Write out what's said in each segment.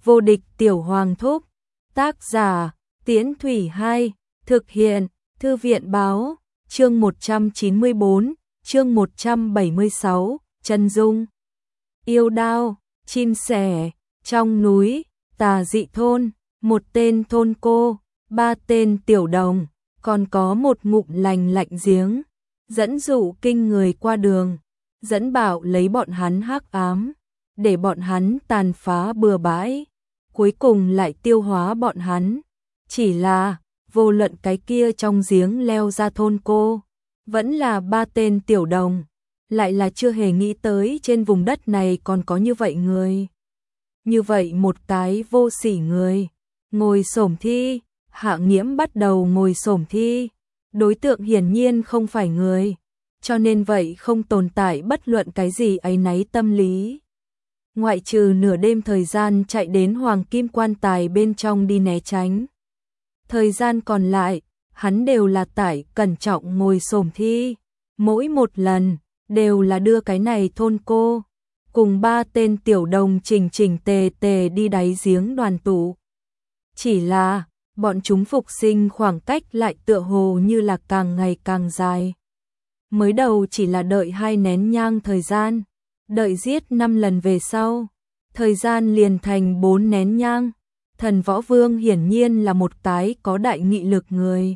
Vô địch tiểu hoàng thúc. Tác giả, Tiễn Thủy 2, thực hiện, Thư viện báo, chương 194, chương 176, chân dung. Yêu đao, chim sẻ, trong núi, Tà Dị thôn, một tên thôn cô, ba tên tiểu đồng, còn có một ngụm lành lạnh giếng, dẫn dụ kinh người qua đường, dẫn bảo lấy bọn hắn hắc ám, để bọn hắn tàn phá bừa bãi, cuối cùng lại tiêu hóa bọn hắn. Chỉ là, vô luận cái kia trong giếng leo ra thôn cô, vẫn là ba tên tiểu đồng, lại là chưa hề nghĩ tới trên vùng đất này còn có như vậy người. Như vậy một cái vô sỉ người, ngồi xổm thi, Hạ Nghiễm bắt đầu ngồi xổm thi, đối tượng hiển nhiên không phải người, cho nên vậy không tồn tại bất luận cái gì áy náy tâm lý. Ngoại trừ nửa đêm thời gian chạy đến Hoàng Kim Quan Tài bên trong đi né tránh. Thời gian còn lại, hắn đều là tải cẩn trọng ngồi xổm thi, mỗi một lần đều là đưa cái này thôn cô cùng ba tên tiểu đồng chỉnh chỉnh tề tề đi đáy giếng đoàn tụ. Chỉ là, bọn chúng phục sinh khoảng cách lại tựa hồ như là càng ngày càng dài. Mới đầu chỉ là đợi 2 nén nhang thời gian, đợi giết 5 lần về sau, thời gian liền thành 4 nén nhang. Thần Võ Vương hiển nhiên là một cái có đại nghị lực người.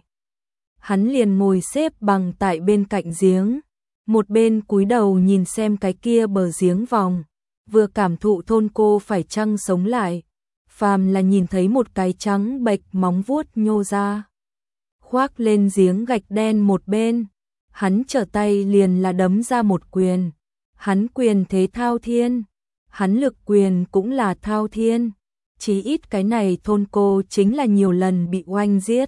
Hắn liền ngồi xếp bằng tại bên cạnh giếng, một bên cúi đầu nhìn xem cái kia bờ giếng vòng, vừa cảm thụ thôn cô phải chăng sống lại. Phàm là nhìn thấy một cái trắng bệch móng vuốt nhô ra, khoác lên giếng gạch đen một bên, hắn trở tay liền là đấm ra một quyền. Hắn quyền thế thao thiên, hắn lực quyền cũng là thao thiên, chí ít cái này thôn cô chính là nhiều lần bị oanh giết.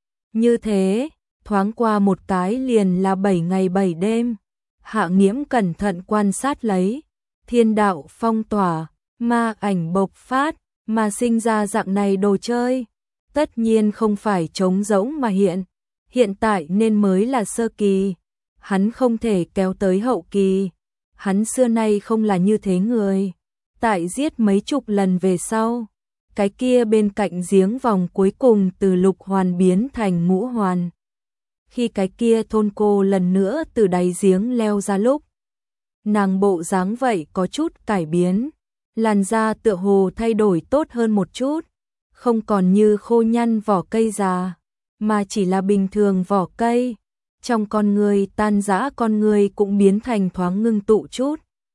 Như thế, thoáng qua một cái liền là 7 ngày 7 đêm. Hạ Nghiễm cẩn thận quan sát lấy, thiên đạo phong tỏa, ma ảnh bộc phát, mà sinh ra dạng này đồ chơi. Tất nhiên không phải trống rỗng mà hiện tại nên mới là sơ kỳ, hắn không thể kéo tới hậu kỳ. Hắn xưa nay không là như thế người. Tại giết mấy chục lần về sau, cái kia bên cạnh giếng vòng cuối cùng từ lục hoàn biến thành ngũ hoàn. Khi cái kia thôn cô lần nữa từ đáy giếng leo ra lúc, nàng bộ dáng vậy có chút cải biến, làn da tựa hồ thay đổi tốt hơn một chút, không còn như khô nhăn vỏ cây già, mà chỉ là bình thường vỏ cây. Trong con người tan rã con người cũng biến thành thoáng ngưng tụ chút.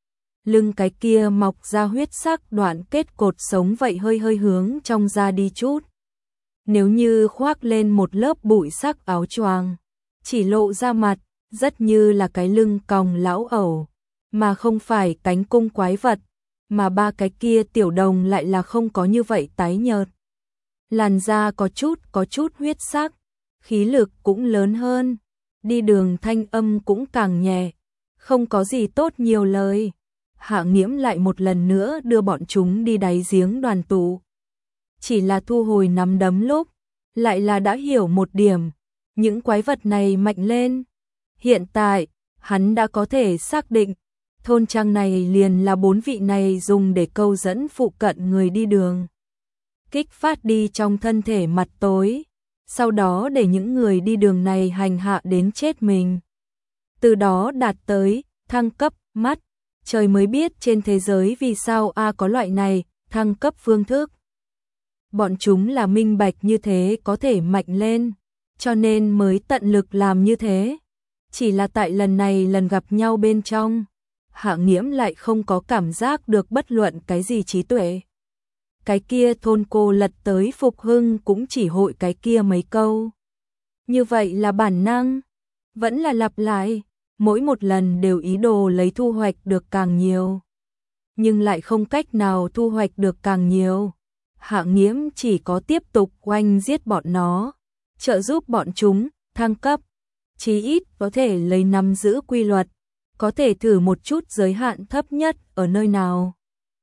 Lưng cái kia mọc ra huyết sắc đoạn kết cột sống vậy hơi hơi hướng trong ra đi chút. Nếu như khoác lên một lớp bụi sắc áo choàng, chỉ lộ ra mặt, rất như là cái lưng còng lão ẩu, mà không phải cánh cung quái vật, mà ba cái kia tiểu đồng lại là không có như vậy tái nhợt. Làn da có chút huyết sắc, khí lực cũng lớn hơn. Đi đường thanh âm cũng càng nhẹ, không có gì tốt nhiều lời. Hạ Nghiễm lại một lần nữa đưa bọn chúng đi đáy giếng đoàn tụ. Chỉ là thu hồi nắm đấm lúc, lại là đã hiểu một điểm, những quái vật này mạnh lên. Hiện tại, hắn đã có thể xác định, thôn trang này liền là 4 vị này dùng để câu dẫn phụ cận người đi đường. Kích phát đi trong thân thể mặt tối. Sau đó để những người đi đường này hành hạ đến chết mình. Từ đó đạt tới thăng cấp mắt, trời mới biết trên thế giới vì sao có loại này thăng cấp phương thức. Bọn chúng là minh bạch như thế có thể mạnh lên, cho nên mới tận lực làm như thế. Chỉ là tại lần này lần gặp nhau bên trong, Hạ Nghiễm lại không có cảm giác được bất luận cái gì trí tuệ. Cái kia thôn cô lật tới phục hưng cũng chỉ hội cái kia mấy câu. Như vậy là bản năng, vẫn là lặp lại, mỗi một lần đều ý đồ lấy thu hoạch được càng nhiều. Nhưng lại không cách nào thu hoạch được càng nhiều. Hạ Nghiễm chỉ có tiếp tục oanh giết bọn nó, trợ giúp bọn chúng thăng cấp. Chí ít có thể lấy nắm giữ quy luật, có thể thử một chút giới hạn thấp nhất ở nơi nào.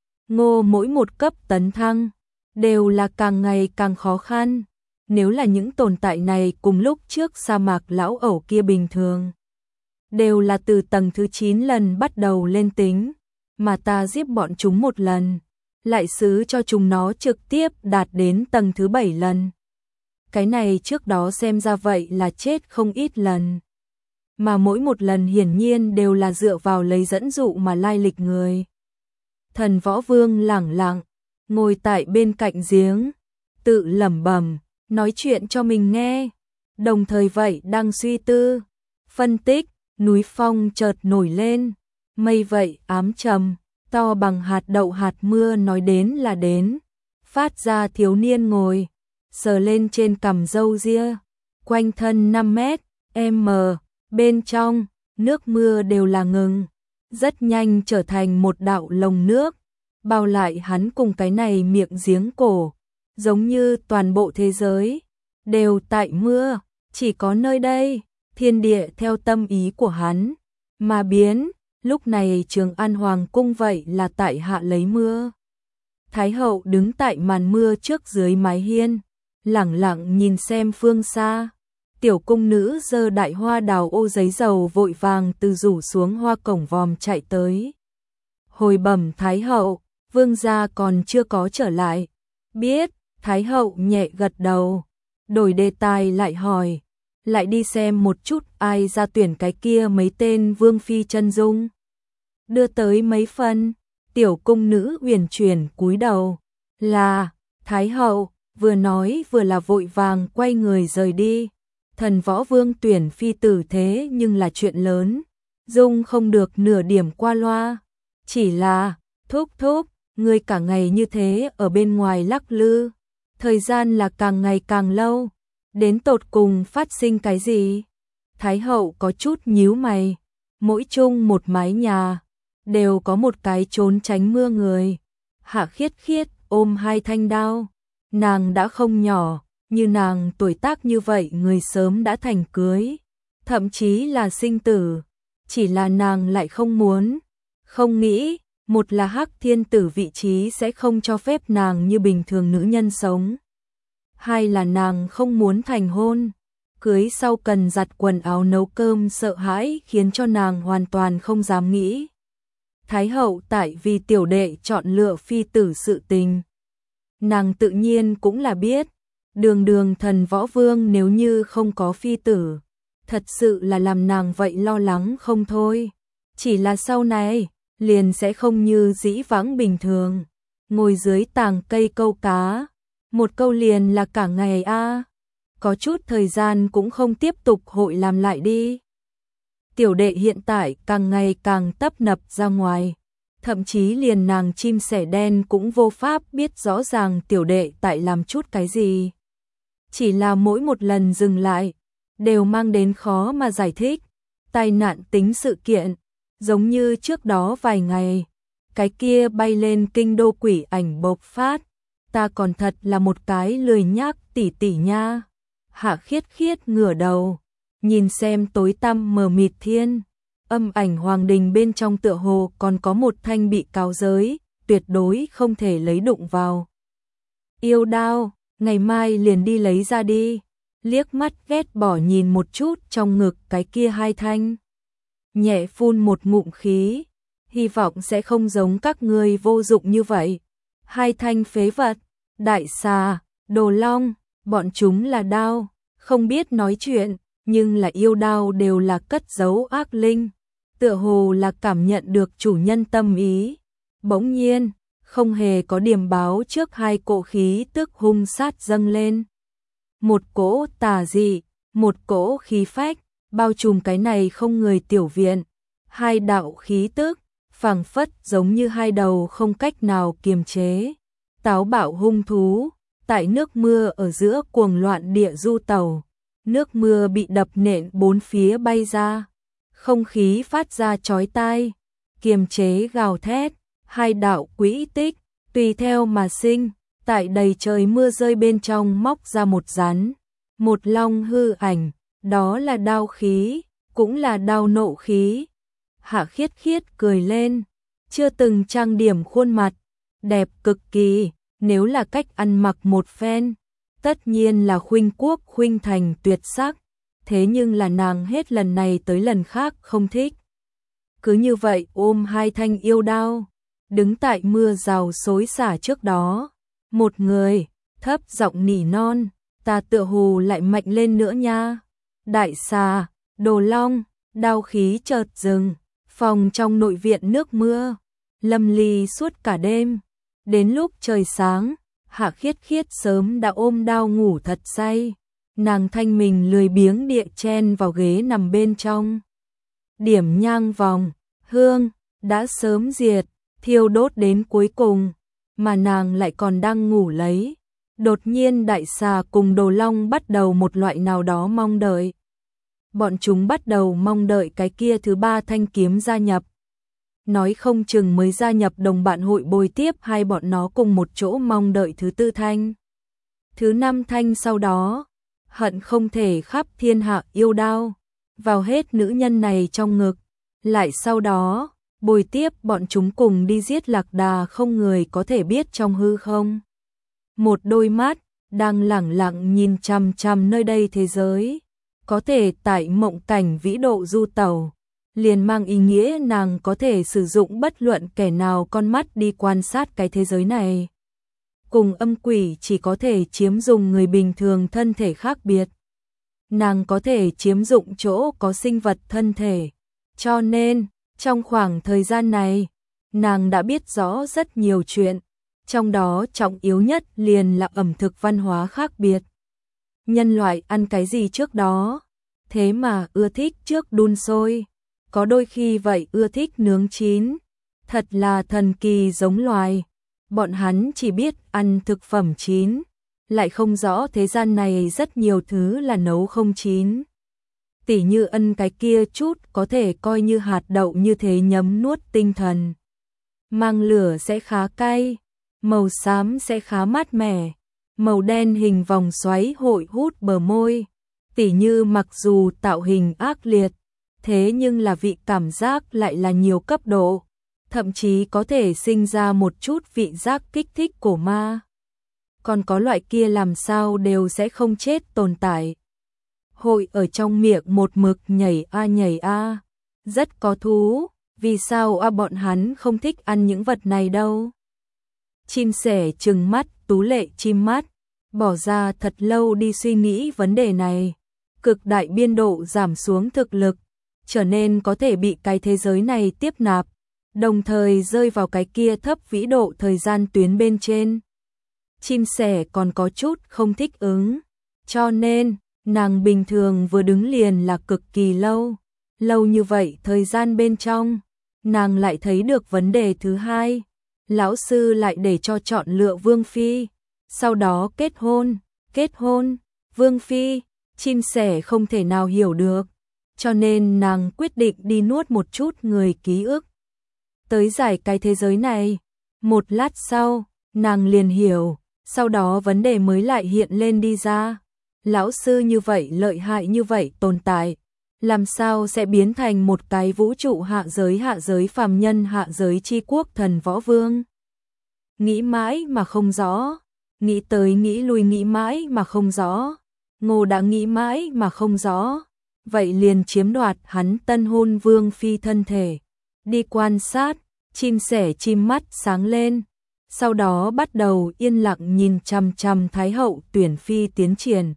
Mỗi một cấp tấn thăng đều là càng ngày càng khó khăn. Nếu là những tồn tại này cùng lúc trước sa mạc lão ẩu kia bình thường, đều là từ tầng thứ 9 lần bắt đầu lên tính, mà ta giết bọn chúng một lần, lại xứ cho chúng nó trực tiếp đạt đến tầng thứ 7 lần. Cái này trước đó xem ra vậy là chết không ít lần. Mà mỗi một lần hiển nhiên đều là dựa vào lấy dẫn dụ mà lai lịch người. Thần Võ Vương lẳng lặng, ngồi tại bên cạnh giếng, tự lẩm bẩm, nói chuyện cho mình nghe. Đồng thời vậy đang suy tư, phân tích, núi phong chợt nổi lên, mây vậy ám trầm, to bằng hạt đậu hạt mưa nói đến là đến. Phát ra thiếu niên ngồi, sờ lên trên cằm râu ria, quanh thân 5 mét, m, bên trong, nước mưa đều là ngừng, rất nhanh trở thành một đạo lồng nước, bao lại hắn cùng cái này miệng giếng cổ, giống như toàn bộ thế giới, đều tại mưa, chỉ có nơi đây, thiên địa theo tâm ý của hắn, mà biến, lúc này Trường An Hoàng cung vậy là tại hạ lấy mưa. Thái hậu đứng tại màn mưa trước dưới mái hiên, lẳng lặng nhìn xem phương xa. Tiểu cung nữ giơ đại hoa đào ô giấy dầu vội vàng từ rủ xuống hoa cổng vòm chạy tới. Hồi bẩm Thái hậu, vương gia còn chưa có trở lại. Biết, Thái hậu nhẹ gật đầu, đổi đề tài lại hỏi, lại đi xem một chút ai ra tuyển cái kia mấy tên vương phi chân dung. Đưa tới mấy phần, tiểu cung nữ uyển chuyển cúi đầu, là, Thái hậu, vừa nói vừa là vội vàng quay người rời đi. Thần Võ Vương tuyển phi tử thế nhưng là chuyện lớn, dung không được nửa điểm qua loa. Chỉ là, thúc, người cả ngày như thế ở bên ngoài lắc lư, thời gian là càng ngày càng lâu, đến tột cùng phát sinh cái gì? Thái hậu có chút nhíu mày, mỗi chung một mái nhà, đều có một cái trốn tránh mưa người. Hạ Khiết Khiết ôm hai thanh đao, nàng đã không nhỏ, như nàng tuổi tác như vậy người sớm đã thành cưới, thậm chí là sinh tử, chỉ là nàng lại không muốn, không nghĩ, một là Hắc Thiên Tử vị trí sẽ không cho phép nàng như bình thường nữ nhân sống. Hai là nàng không muốn thành hôn, cưới sau cần giặt quần áo nấu cơm sợ hãi khiến cho nàng hoàn toàn không dám nghĩ. Thái hậu tại vì tiểu đệ chọn lựa phi tử sự tình. Nàng tự nhiên cũng là biết, đường thần Võ Vương nếu như không có phi tử, thật sự là làm nàng vậy lo lắng không thôi. Chỉ là sau này, liền sẽ không như dĩ vãng bình thường, ngồi dưới tàng cây câu cá, một câu liền là cả ngày a. Có chút thời gian cũng không tiếp tục hội làm lại đi. Tiểu đệ hiện tại càng ngày càng tấp nập ra ngoài, thậm chí liền nàng chim sẻ đen cũng vô pháp biết rõ ràng tiểu đệ tại làm chút cái gì. Chỉ là mỗi một lần dừng lại, đều mang đến khó mà giải thích, tai nạn tính sự kiện, giống như trước đó vài ngày, cái kia bay lên kinh đô quỷ ảnh bộc phát, ta còn thật là một cái lười nhác tỉ tỉ nha. Hạ Khiết Khiết ngửa đầu, nhìn xem tối tăm mờ mịt thiên, âm ảnh hoàng đình bên trong tựa hồ còn có một thanh bị cáo giới, tuyệt đối không thể lấy đụng vào. Yêu đao, ngày mai liền đi lấy ra đi, liếc mắt ghét bỏ nhìn một chút trong ngực cái kia hai thanh. Nhẹ phun một ngụm khí, hy vọng sẽ không giống các ngươi vô dụng như vậy. Hai thanh phế vật, đại xà, đồ long, bọn chúng là đao, không biết nói chuyện, nhưng là yêu đao đều là cất giấu ác linh, tựa hồ là cảm nhận được chủ nhân tâm ý. Bỗng nhiên, không hề có điểm báo trước hai cỗ khí tức hung sát dâng lên. Một cỗ tà dị, một cỗ khí phách, bao trùm cái này không người tiểu viện. Hai đạo khí tức, phảng phất giống như hai đầu không cách nào kiềm chế. Táo bạo hung thú, tại nước mưa ở giữa cuồng loạn địa du tàu. Nước mưa bị đập nện bốn phía bay ra. Không khí phát ra chói tai, kiềm chế gào thét. Hai đạo quỹ tích, tùy theo mà sinh, tại đầy trời mưa rơi bên trong móc ra một rắn, một long hư ảnh, đó là đao khí, cũng là đao nộ khí. Hạ Khiết Khiết cười lên, chưa từng trang điểm khuôn mặt, đẹp cực kỳ, nếu là cách ăn mặc một phen, tất nhiên là khuynh quốc khuynh thành tuyệt sắc, thế nhưng là nàng hết lần này tới lần khác không thích. Cứ như vậy ôm hai thanh yêu đao, đứng tại mưa rào xối xả trước đó. Một người, thấp giọng nỉ non, ta tựa hồ lại mạnh lên nữa nha. Đại xà, Đồ Long, đao khí chợt dừng, phòng trong nội viện nước mưa, lâm ly suốt cả đêm. Đến lúc trời sáng, Hạ Khiết Khiết sớm đã ôm đao ngủ thật say. Nàng thanh mình lười biếng địa chen vào ghế nằm bên trong. Điểm nhang vòng, hương, đã sớm diệt, thiêu đốt đến cuối cùng, mà nàng lại còn đang ngủ lấy. Đột nhiên đại xà cùng Đồ Long bắt đầu một loại nào đó mong đợi. Bọn chúng bắt đầu mong đợi cái kia thứ ba thanh kiếm gia nhập. Nói không chừng mới gia nhập đồng bạn hội bồi tiếp hai bọn nó cùng một chỗ mong đợi thứ tư thanh. Thứ năm thanh sau đó, hận không thể khắp thiên hạ yêu đao, vào hết nữ nhân này trong ngực. Lại sau đó, bồi tiếp bọn chúng cùng đi giết Lạc Đà không người có thể biết trong hư không. Một đôi mắt, đang lẳng lặng nhìn chằm chằm nơi đây thế giới. Có thể tại mộng cảnh vĩ độ du tàu, liền mang ý nghĩa nàng có thể sử dụng bất luận kẻ nào con mắt đi quan sát cái thế giới này. Cùng âm quỷ chỉ có thể chiếm dụng người bình thường thân thể khác biệt. Nàng có thể chiếm dụng chỗ có sinh vật thân thể. Cho nên, trong khoảng thời gian này, nàng đã biết rõ rất nhiều chuyện. Trong đó trọng yếu nhất liền là ẩm thực văn hóa khác biệt. Nhân loại ăn cái gì trước đó, thế mà ưa thích trước đun sôi, có đôi khi vậy ưa thích nướng chín, thật là thần kỳ giống loài. Bọn hắn chỉ biết ăn thực phẩm chín, lại không rõ thế gian này rất nhiều thứ là nấu không chín. Tỉ như ân cái kia chút có thể coi như hạt đậu như thế nhấm nuốt tinh thần. Mang lửa sẽ khá cay, màu xám sẽ khá mát mẻ, màu đen hình vòng xoáy hội hút bờ môi. Tỉ như mặc dù tạo hình ác liệt, thế nhưng là vị cảm giác lại là nhiều cấp độ, thậm chí có thể sinh ra một chút vị giác kích thích cổ ma. Còn có loại kia làm sao đều sẽ không chết tồn tại. Hội ở trong miệng một mực nhảy a, rất có thú, vì sao bọn hắn không thích ăn những vật này đâu. Chim sẻ trừng mắt, tú lệ chim mắt, bỏ ra thật lâu đi suy nghĩ vấn đề này. Cực đại biên độ giảm xuống thực lực, trở nên có thể bị cái thế giới này tiếp nạp, đồng thời rơi vào cái kia thấp vĩ độ thời gian tuyến bên trên. Chim sẻ còn có chút không thích ứng, cho nên, nàng bình thường vừa đứng liền là cực kỳ lâu. Lâu như vậy thời gian bên trong, nàng lại thấy được vấn đề thứ hai. Lão sư lại để cho chọn lựa Vương Phi, sau đó kết hôn, Vương Phi. Chim sẻ không thể nào hiểu được, cho nên nàng quyết định đi nuốt một chút người ký ức. Tới giải cái thế giới này, một lát sau, nàng liền hiểu, sau đó vấn đề mới lại hiện lên đi ra. Lão sư như vậy lợi hại như vậy tồn tại, làm sao sẽ biến thành một cái vũ trụ hạ giới phàm nhân hạ giới chi quốc thần võ vương? Nghĩ mãi mà không rõ, nghĩ tới nghĩ lui nghĩ mãi mà không rõ. Ngô đã nghĩ mãi mà không rõ, vậy liền chiếm đoạt hắn tân hôn Vương Phi thân thể. Đi quan sát, chim sẻ chim mắt sáng lên, sau đó bắt đầu yên lặng nhìn chằm chằm Thái hậu tuyển phi tiến triển.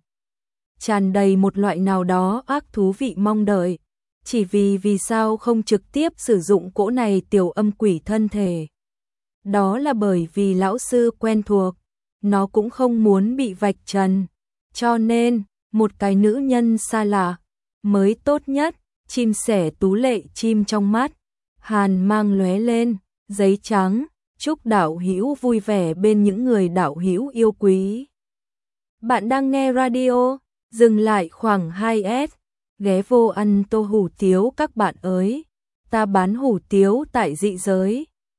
Tràn đầy một loại nào đó ác thú vị mong đợi, chỉ vì sao không trực tiếp sử dụng cỗ này tiểu âm quỷ thân thể. Đó là bởi vì lão sư quen thuộc, nó cũng không muốn bị vạch trần. Cho nên, một cái nữ nhân xa lạ, mới tốt nhất. Chim sẻ tú lệ chim trong mắt, hàn mang lóe lên, giấy trắng, chúc đạo hữu vui vẻ bên những người đạo hữu yêu quý. Bạn đang nghe radio, dừng lại khoảng 2S, ghé vô ăn tô hủ tiếu các bạn ơi, ta bán hủ tiếu tại dị giới.